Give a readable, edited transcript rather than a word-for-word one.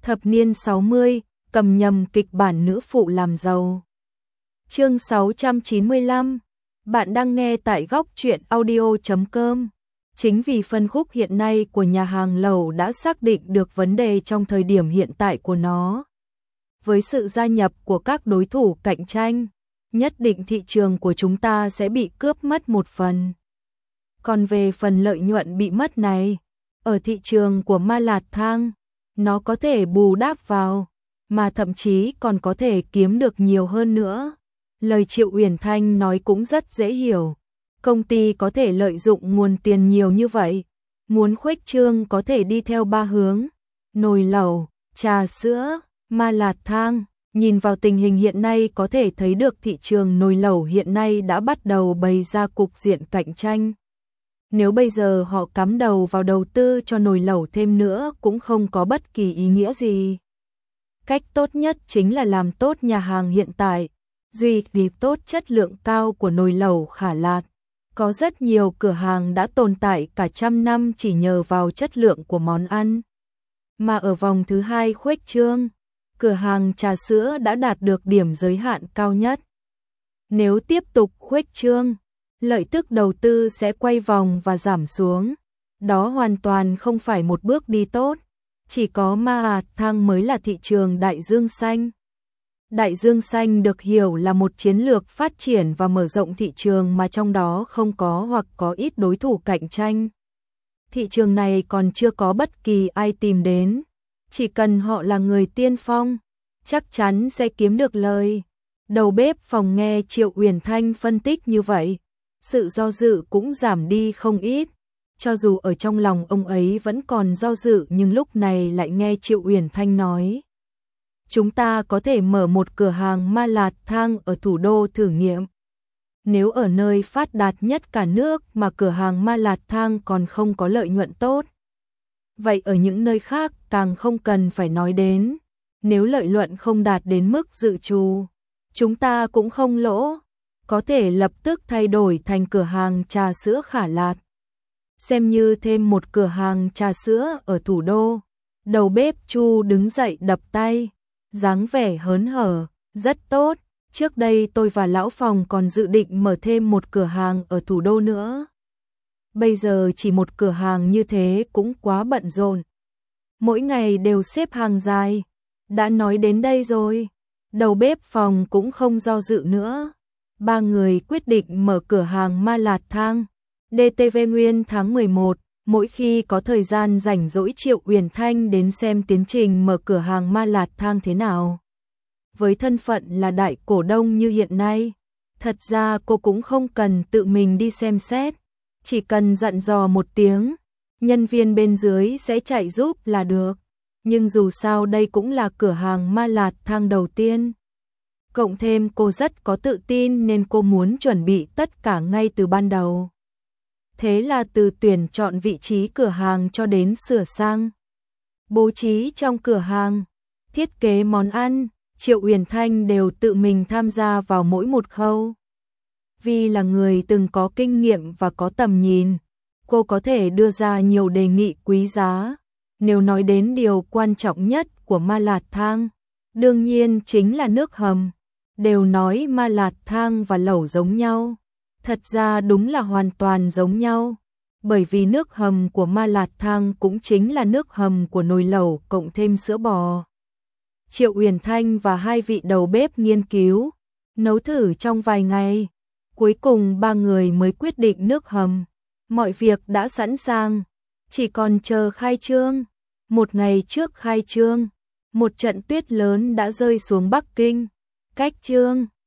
Thập niên 60, cầm nhầm kịch bản nữ phụ làm giàu. Chương 695. Bạn đang nghe tại góc truyện audio.com. Chính vì phân khúc hiện nay của nhà hàng lẩu đã xác định được vấn đề trong thời điểm hiện tại của nó. Với sự gia nhập của các đối thủ cạnh tranh, nhất định thị trường của chúng ta sẽ bị cướp mất một phần. Còn về phần lợi nhuận bị mất này, ở thị trường của Ma Lạt Thang, nó có thể bù đắp vào, mà thậm chí còn có thể kiếm được nhiều hơn nữa. Lời Triệu Uyển Thanh nói cũng rất dễ hiểu. Công ty có thể lợi dụng nguồn tiền nhiều như vậy, muốn khuếch trương có thể đi theo ba hướng: nồi lẩu, trà sữa, Ma Lạt Thang. Nhìn vào tình hình hiện nay có thể thấy được thị trường nồi lẩu hiện nay đã bắt đầu bày ra cục diện cạnh tranh. Nếu bây giờ họ cắm đầu vào đầu tư cho nồi lẩu thêm nữa cũng không có bất kỳ ý nghĩa gì. Cách tốt nhất chính là làm tốt nhà hàng hiện tại, duy trì tốt chất lượng cao của nồi lẩu Khả Lạt. Có rất nhiều cửa hàng đã tồn tại cả trăm năm chỉ nhờ vào chất lượng của món ăn. Mà ở vòng thứ hai khuếch trương, cửa hàng trà sữa đã đạt được điểm giới hạn cao nhất. Nếu tiếp tục khuếch trương, lợi tức đầu tư sẽ quay vòng và giảm xuống. Đó hoàn toàn không phải một bước đi tốt. Chỉ có Ma Lạt Thang mới là thị trường đại dương xanh. Đại dương xanh được hiểu là một chiến lược phát triển và mở rộng thị trường mà trong đó không có hoặc có ít đối thủ cạnh tranh. Thị trường này còn chưa có bất kỳ ai tìm đến. Chỉ cần họ là người tiên phong, chắc chắn sẽ kiếm được lời. Đầu bếp phòng nghe Triệu Uyển Thanh phân tích như vậy, sự do dự cũng giảm đi không ít. Cho dù ở trong lòng ông ấy vẫn còn do dự nhưng lúc này lại nghe Triệu Uyển Thanh nói: chúng ta có thể mở một cửa hàng Ma Lạt Thang ở thủ đô thử nghiệm. Nếu ở nơi phát đạt nhất cả nước mà cửa hàng Ma Lạt Thang còn không có lợi nhuận tốt, vậy ở những nơi khác càng không cần phải nói đến. Nếu lợi nhuận không đạt đến mức dự trù, chúng ta cũng không lỗ, có thể lập tức thay đổi thành cửa hàng trà sữa Khả Lạt. Xem như thêm một cửa hàng trà sữa ở thủ đô. Đầu bếp Chu đứng dậy đập tay, dáng vẻ hớn hở: rất tốt, trước đây tôi và lão phòng còn dự định mở thêm một cửa hàng ở thủ đô nữa. Bây giờ chỉ một cửa hàng như thế cũng quá bận rộn. Mỗi ngày đều xếp hàng dài. Đã nói đến đây rồi, đầu bếp phòng cũng không do dự nữa. Ba người quyết định mở cửa hàng Ma Lạt Thang. DTV Nguyên tháng 11, mỗi khi có thời gian rảnh rỗi Triệu Uyển Thanh đến xem tiến trình mở cửa hàng Ma Lạt Thang thế nào. Với thân phận là đại cổ đông như hiện nay, thật ra cô cũng không cần tự mình đi xem xét, chỉ cần dặn dò một tiếng, nhân viên bên dưới sẽ chạy giúp là được. Nhưng dù sao đây cũng là cửa hàng Ma Lạt Thang đầu tiên. Cộng thêm cô rất có tự tin nên cô muốn chuẩn bị tất cả ngay từ ban đầu. Thế là từ tuyển chọn vị trí cửa hàng cho đến sửa sang, bố trí trong cửa hàng, thiết kế món ăn, Triệu Uyển Thanh đều tự mình tham gia vào mỗi một khâu. Vì là người từng có kinh nghiệm và có tầm nhìn, cô có thể đưa ra nhiều đề nghị quý giá. Nếu nói đến điều quan trọng nhất của Ma Lạt Thang, đương nhiên chính là nước hầm. Đều nói Ma Lạt Thang và lẩu giống nhau, thật ra đúng là hoàn toàn giống nhau, bởi vì nước hầm của Ma Lạt Thang cũng chính là nước hầm của nồi lẩu cộng thêm sữa bò. Triệu Uyển Thanh và hai vị đầu bếp nghiên cứu, nấu thử trong vài ngày, cuối cùng ba người mới quyết định nước hầm. Mọi việc đã sẵn sàng, chỉ còn chờ khai trương. Một ngày trước khai trương, một trận tuyết lớn đã rơi xuống Bắc Kinh. Cách trương